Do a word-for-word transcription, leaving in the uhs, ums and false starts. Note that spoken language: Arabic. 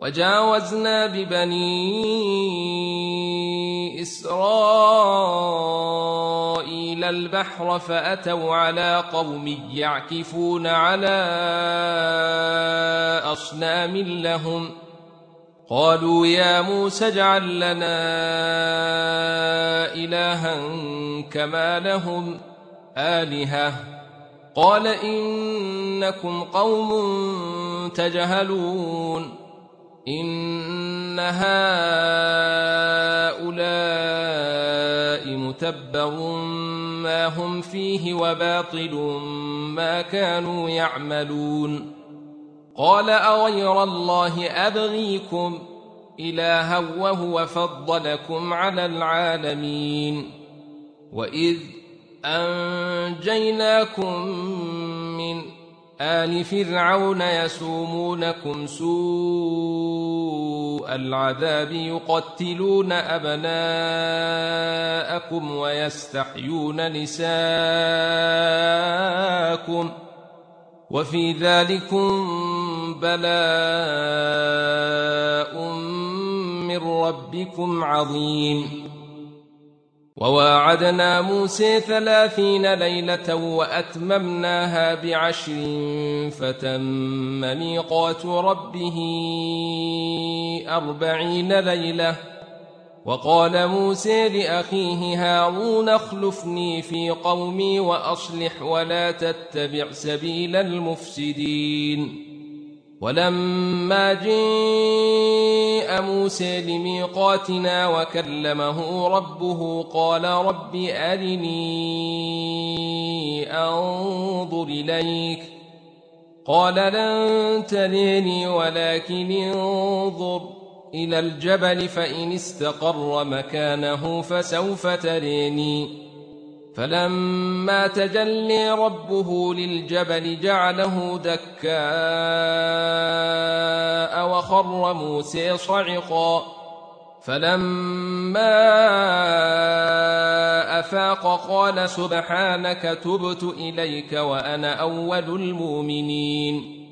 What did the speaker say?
وجاوزنا ببني إسرائيل البحر فأتوا على قوم يعكفون على أصنام لهم قالوا يا موسى اجعل لنا إلها كما لهم آلهة قال إنكم قوم تجهلون إن هؤلاء متبر ما هم فيه وباطل ما كانوا يعملون قال أغير الله أبغيكم إلها وهو فضلكم على العالمين وإذ أنجيناكم من آل فرعون يسومونكم سوء العذاب يقتلون أبناءكم ويستحيون نساءكم وفي ذلكم بلاء من ربكم عظيم وواعدنا موسى ثلاثين ليلة وأتممناها بعشر فتم ميقات ربه أربعين ليلة وقال موسى لأخيه هارون اخلفني في قومي وأصلح ولا تتبع سبيل المفسدين ولما جاء موسى لميقاتنا وكلمه ربه قال رب أرني أنظر إليك قال لن تريني ولكن انظر إلى الجبل فإن استقر مكانه فسوف تريني فلما تجلى ربه للجبل جعله دكاء وخر موسى صعقا فلما أفاق قال سبحانك تبت إليك وأنا أول المؤمنين